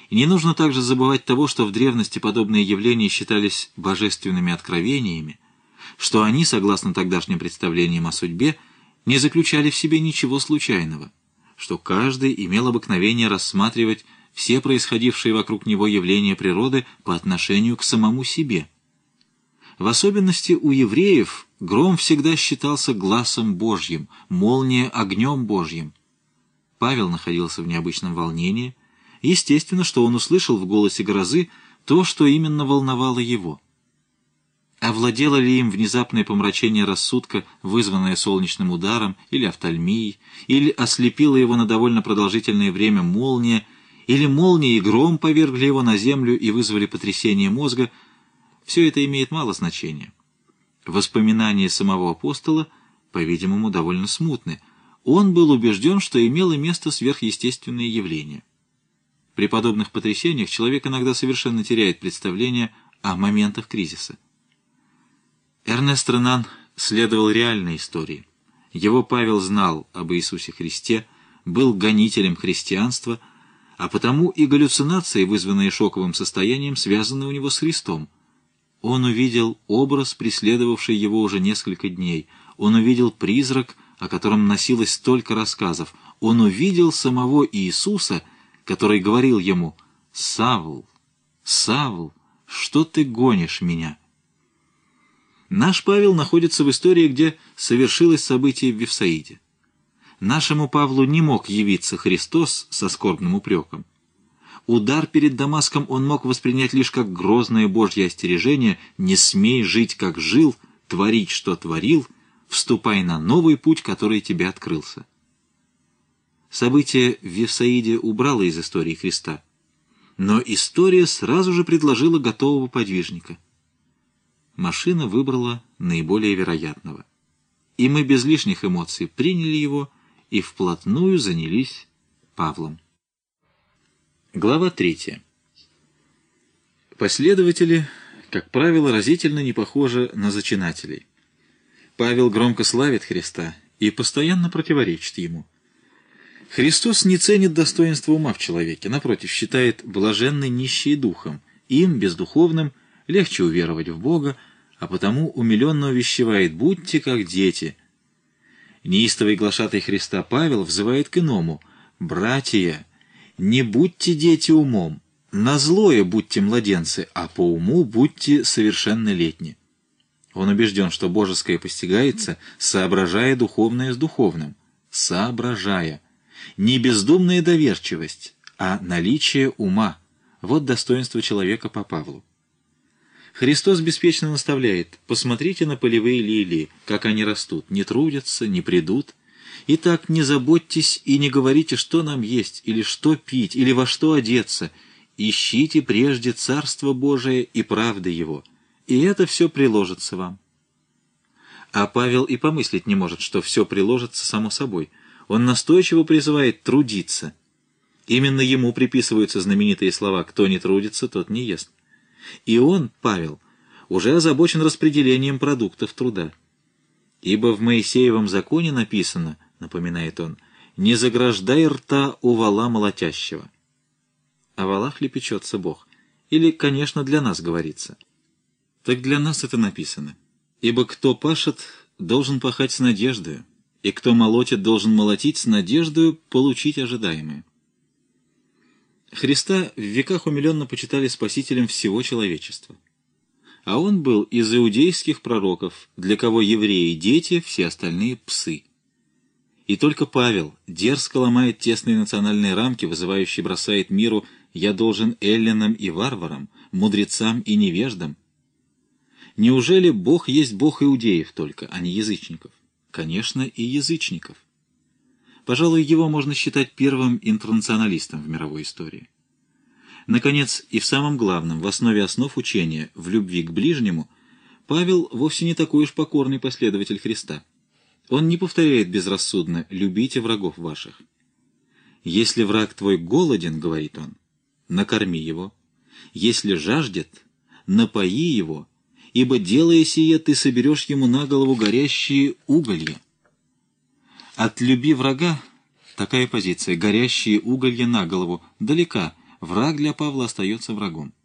И не нужно также забывать того, что в древности подобные явления считались божественными откровениями, что они, согласно тогдашним представлениям о судьбе, не заключали в себе ничего случайного, что каждый имел обыкновение рассматривать все происходившие вокруг него явления природы по отношению к самому себе. В особенности у евреев гром всегда считался гласом Божьим, молния — огнем Божьим. Павел находился в необычном волнении. Естественно, что он услышал в голосе грозы то, что именно волновало его. Овладело ли им внезапное помрачение рассудка, вызванное солнечным ударом или офтальмией, или ослепила его на довольно продолжительное время молния, или молния и гром повергли его на землю и вызвали потрясение мозга, все это имеет мало значения. Воспоминания самого апостола, по-видимому, довольно смутны. Он был убежден, что имело место сверхъестественное явление. При подобных потрясениях человек иногда совершенно теряет представление о моментах кризиса. Эрнест Ренан следовал реальной истории. Его Павел знал об Иисусе Христе, был гонителем христианства, а потому и галлюцинации, вызванные шоковым состоянием, связаны у него с Христом. Он увидел образ, преследовавший его уже несколько дней. Он увидел призрак, о котором носилось столько рассказов. Он увидел самого Иисуса, который говорил ему: «Савл, Савл, что ты гонишь меня?» Наш Павел находится в истории, где совершилось событие в Вифсаиде. Нашему Павлу не мог явиться Христос со скорбным упреком. Удар перед Дамаском он мог воспринять лишь как грозное Божье остережение: «Не смей жить, как жил, творить, что творил, вступай на новый путь, который тебе открылся». Событие в Вифсаиде убрало из истории Христа, но история сразу же предложила готового подвижника. Машина выбрала наиболее вероятного, и мы без лишних эмоций приняли его и вплотную занялись Павлом. Глава 3. Последователи, как правило, разительно не похожи на зачинателей. Павел громко славит Христа и постоянно противоречит ему. Христос не ценит достоинства ума в человеке, напротив, считает блаженны нищие духом, им, бездуховным, легче уверовать в Бога, а потому умиленно увещевает: «Будьте как дети». Неистовый глашатай Христа Павел взывает к иному: «Братья, не будьте дети умом, на злое будьте младенцы, а по уму будьте совершеннолетни». Он убежден, что божеское постигается, соображая духовное с духовным, соображая. Не бездумная доверчивость, а наличие ума — вот достоинство человека по Павлу. Христос беспечно наставляет: посмотрите на полевые лилии, как они растут, не трудятся, не прядут. Итак, не заботьтесь и не говорите, что нам есть, или что пить, или во что одеться. Ищите прежде Царство Божие и правды Его, и это все приложится вам. А Павел и помыслить не может, что все приложится само собой. Он настойчиво призывает трудиться. Именно ему приписываются знаменитые слова: «Кто не трудится, тот не ест». И он, Павел, уже озабочен распределением продуктов труда. «Ибо в Моисеевом законе написано, — напоминает он, — не заграждай рта у вола молотящего». О волах ли печется Бог? Или, конечно, для нас говорится? Так для нас это написано. «Ибо кто пашет, должен пахать с надеждою, и кто молотит, должен молотить с надеждою получить ожидаемое». Христа в веках умиленно почитали спасителем всего человечества. А он был из иудейских пророков, для кого евреи — дети, все остальные — псы. И только Павел дерзко ломает тесные национальные рамки, вызывающие бросает миру: «Я должен эллинам и варварам, мудрецам и невеждам». Неужели Бог есть Бог иудеев только, а не язычников? Конечно, и язычников. Пожалуй, его можно считать первым интернационалистом в мировой истории. Наконец, и в самом главном, в основе основ учения, в любви к ближнему, Павел вовсе не такой уж покорный последователь Христа. Он не повторяет безрассудно: «Любите врагов ваших». «Если враг твой голоден, — говорит он, — накорми его. Если жаждет, напои его, ибо, делая сие, ты соберешь ему на голову горящие уголья». От люби врага такая позиция, горящие уголья на голову, далека. враг для Павла остается врагом.